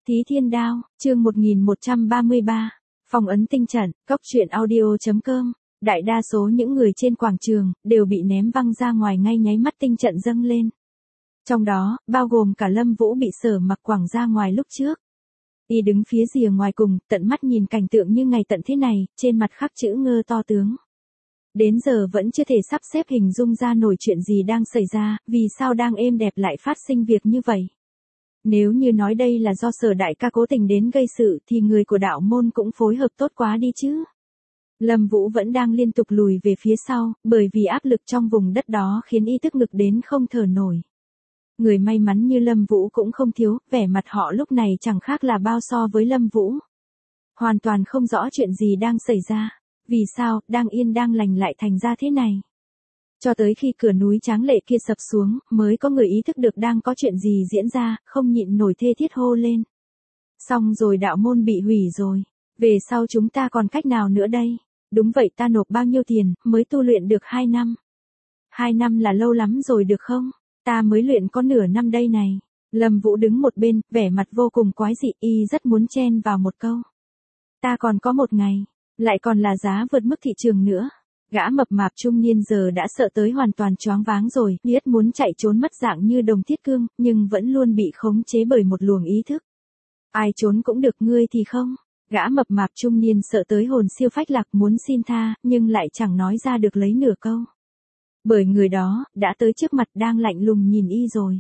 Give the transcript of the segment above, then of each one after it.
Thí Thiên Đao, chương 1133, phong ấn tinh trận, cốc truyện audio.com. Đại đa số những người trên quảng trường đều bị ném văng ra ngoài ngay nháy mắt tinh trận dâng lên. Trong đó, bao gồm cả Lâm Vũ bị Sở Mặc quẳng ra ngoài lúc trước. Y đứng phía rìa ngoài cùng, tận mắt nhìn cảnh tượng như ngày tận thế này, trên mặt khắc chữ ngơ to tướng. Đến giờ vẫn chưa thể sắp xếp hình dung ra nổi chuyện gì đang xảy ra, vì sao đang êm đẹp lại phát sinh việc như vậy. Nếu như nói đây là do Sở đại ca cố tình đến gây sự thì người của đạo môn cũng phối hợp tốt quá đi chứ. Lâm Vũ vẫn đang liên tục lùi về phía sau, bởi vì áp lực trong vùng đất đó khiến y tức ngực đến không thở nổi. Người may mắn như Lâm Vũ cũng không thiếu, vẻ mặt họ lúc này chẳng khác là bao so với Lâm Vũ. Hoàn toàn không rõ chuyện gì đang xảy ra, vì sao, đang yên đang lành lại thành ra thế này. Cho tới khi cửa núi tráng lệ kia sập xuống, mới có người ý thức được đang có chuyện gì diễn ra, không nhịn nổi thê thiết hô lên. Xong rồi, đạo môn bị hủy rồi, về sau chúng ta còn cách nào nữa đây? Đúng vậy, ta nộp bao nhiêu tiền, mới tu luyện được 2 năm. 2 năm là lâu lắm rồi được không? Ta mới luyện có nửa năm đây này. Lâm Vũ đứng một bên, vẻ mặt vô cùng quái dị, y rất muốn chen vào một câu. Ta còn có 1 ngày, lại còn là giá vượt mức thị trường nữa. Gã mập mạp trung niên giờ đã sợ tới hoàn toàn choáng váng rồi, biết muốn chạy trốn mất dạng như đồng thiết cương, nhưng vẫn luôn bị khống chế bởi một luồng ý thức. Ai trốn cũng được, ngươi thì không. Gã mập mạp trung niên sợ tới hồn siêu phách lạc muốn xin tha, nhưng lại chẳng nói ra được lấy nửa câu. Bởi người đó, đã tới trước mặt đang lạnh lùng nhìn y rồi.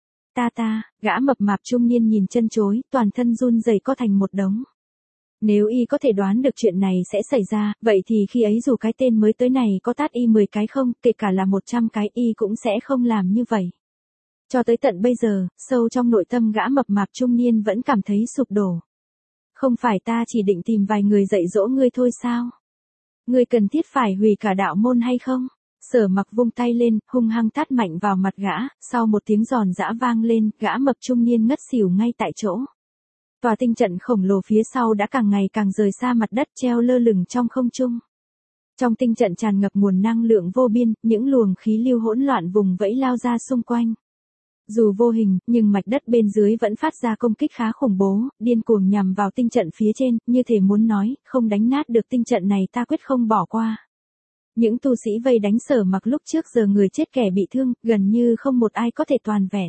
Gã mập mạp trung niên nhìn chân chối, toàn thân run rẩy co thành một đống. Nếu y có thể đoán được chuyện này sẽ xảy ra, vậy thì khi ấy dù cái tên mới tới này có tát y 10 cái không, kể cả là 100 cái y cũng sẽ không làm như vậy. Cho tới tận bây giờ, sâu trong nội tâm gã mập mạp trung niên vẫn cảm thấy sụp đổ. Không phải ta chỉ định tìm vài người dạy dỗ ngươi thôi sao? Ngươi cần thiết phải hủy cả đạo môn hay không? Sở Mặc vung tay lên, hung hăng tát mạnh vào mặt gã, sau một tiếng giòn giã vang lên, gã mập trung niên ngất xỉu ngay tại chỗ. Tòa tinh trận khổng lồ phía sau đã càng ngày càng rời xa mặt đất, treo lơ lửng trong không trung. Trong tinh trận tràn ngập nguồn năng lượng vô biên, những luồng khí lưu hỗn loạn vùng vẫy lao ra xung quanh. Dù vô hình, nhưng mạch đất bên dưới vẫn phát ra công kích khá khủng bố, điên cuồng nhằm vào tinh trận phía trên, như thể muốn nói, không đánh nát được tinh trận này ta quyết không bỏ qua. Những tu sĩ vây đánh Sở Mặc lúc trước giờ người chết kẻ bị thương, gần như không một ai có thể toàn vẹn.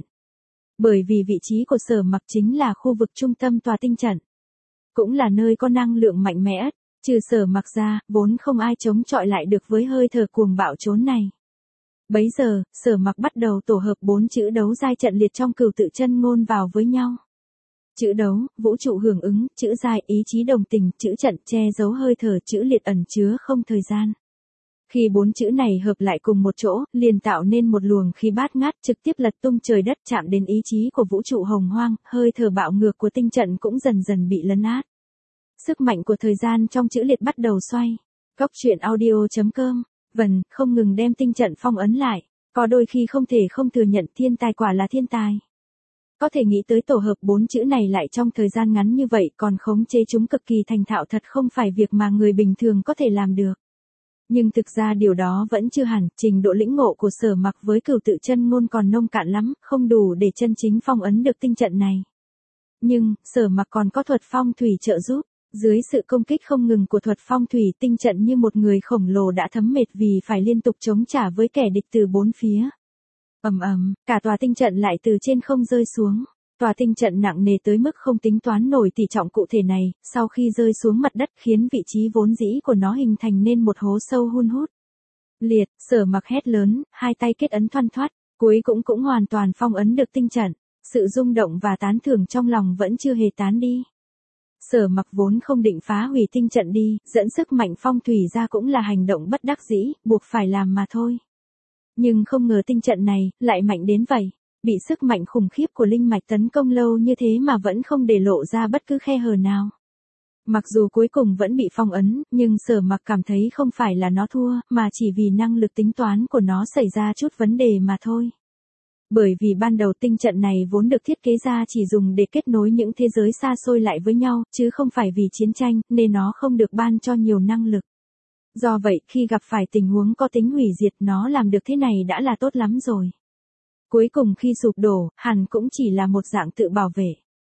Bởi vì vị trí của Sở Mặc chính là khu vực trung tâm tòa tinh trận. Cũng là nơi có năng lượng mạnh mẽ, trừ Sở Mặc ra, vốn không ai chống chọi lại được với hơi thở cuồng bạo chốn này. Bấy giờ, Sở Mặc bắt đầu tổ hợp 4 chữ đấu giai trận liệt trong Cửu Tự Chân Ngôn vào với nhau. Chữ đấu, vũ trụ hưởng ứng, chữ giai, ý chí đồng tình, chữ trận, che giấu hơi thở, chữ liệt ẩn chứa không thời gian. Khi 4 chữ này hợp lại cùng một chỗ, liền tạo nên một luồng khí bát ngát trực tiếp lật tung trời đất, chạm đến ý chí của vũ trụ hồng hoang, hơi thở bạo ngược của tinh trận cũng dần dần bị lấn át. Sức mạnh của thời gian trong chữ liệt bắt đầu xoay. cốc truyện audio.com. Không ngừng đem tinh trận phong ấn lại. Có đôi khi không thể không thừa nhận thiên tài quả là thiên tài. Có thể nghĩ tới tổ hợp 4 chữ này lại trong thời gian ngắn như vậy, còn khống chế chúng cực kỳ thành thạo thật không phải việc mà người bình thường có thể làm được. Nhưng thực ra điều đó vẫn chưa hẳn, trình độ lĩnh ngộ của Sở Mặc với Cửu Tự Chân Ngôn còn nông cạn lắm, không đủ để chân chính phong ấn được tinh trận này. Nhưng, Sở Mặc còn có thuật phong thủy trợ giúp. Dưới sự công kích không ngừng của thuật phong thủy, tinh trận như một người khổng lồ đã thấm mệt vì phải liên tục chống trả với kẻ địch từ 4 phía. Cả tòa tinh trận lại từ trên không rơi xuống. Tòa tinh trận nặng nề tới mức không tính toán nổi tỷ trọng cụ thể này, sau khi rơi xuống mặt đất khiến vị trí vốn dĩ của nó hình thành nên một hố sâu hun hút. Liệt, Sở Mặc hét lớn, hai tay kết ấn thoăn thoắt, cuối cũng hoàn toàn phong ấn được tinh trận. Sự rung động và tán thưởng trong lòng vẫn chưa hề tán đi. Sở Mặc vốn không định phá hủy tinh trận đi, dẫn sức mạnh phong thủy ra cũng là hành động bất đắc dĩ, buộc phải làm mà thôi. Nhưng không ngờ tinh trận này, lại mạnh đến vậy. Bị sức mạnh khủng khiếp của linh mạch tấn công lâu như thế mà vẫn không để lộ ra bất cứ khe hở nào. Mặc dù cuối cùng vẫn bị phong ấn, nhưng Sở Mặc cảm thấy không phải là nó thua, mà chỉ vì năng lực tính toán của nó xảy ra chút vấn đề mà thôi. Bởi vì ban đầu tinh trận này vốn được thiết kế ra chỉ dùng để kết nối những thế giới xa xôi lại với nhau, chứ không phải vì chiến tranh, nên nó không được ban cho nhiều năng lực. Do vậy, khi gặp phải tình huống có tính hủy diệt, nó làm được thế này đã là tốt lắm rồi. Cuối cùng khi sụp đổ, hẳn cũng chỉ là một dạng tự bảo vệ.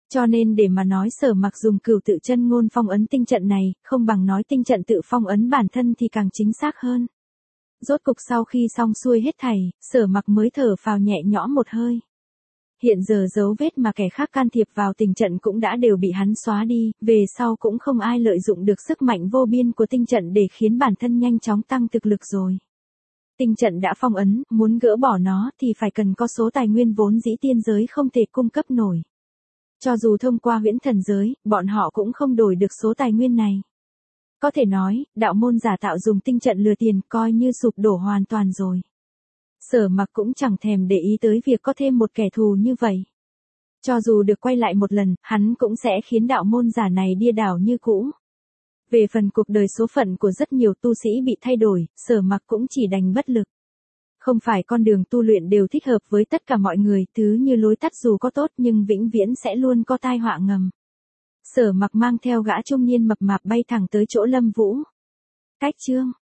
Cho nên để mà nói Sở Mặc dùng cửu tự chân ngôn phong ấn tinh trận này, không bằng nói tinh trận tự phong ấn bản thân thì càng chính xác hơn. Rốt cục sau khi xong xuôi hết thảy, Sở Mặc mới thở phào nhẹ nhõm một hơi. Hiện giờ dấu vết mà kẻ khác can thiệp vào tình trận cũng đã đều bị hắn xóa đi, về sau cũng không ai lợi dụng được sức mạnh vô biên của tinh trận để khiến bản thân nhanh chóng tăng thực lực rồi. Tinh trận đã phong ấn, muốn gỡ bỏ nó thì phải cần có số tài nguyên vốn dĩ tiên giới không thể cung cấp nổi. Cho dù thông qua huyễn thần giới, bọn họ cũng không đổi được số tài nguyên này. Có thể nói, đạo môn giả tạo dùng tinh trận lừa tiền coi như sụp đổ hoàn toàn rồi. Sở Mặc cũng chẳng thèm để ý tới việc có thêm một kẻ thù như vậy. Cho dù được quay lại một lần, hắn cũng sẽ khiến đạo môn giả này điên đảo như cũ. Về phần cuộc đời số phận của rất nhiều tu sĩ bị thay đổi, Sở Mặc cũng chỉ đành bất lực. Không phải con đường tu luyện đều thích hợp với tất cả mọi người, thứ như lối tắt dù có tốt nhưng vĩnh viễn sẽ luôn có tai họa ngầm. Sở Mặc mang theo gã trung niên mập mạp bay thẳng tới chỗ Lâm Vũ. Cách chương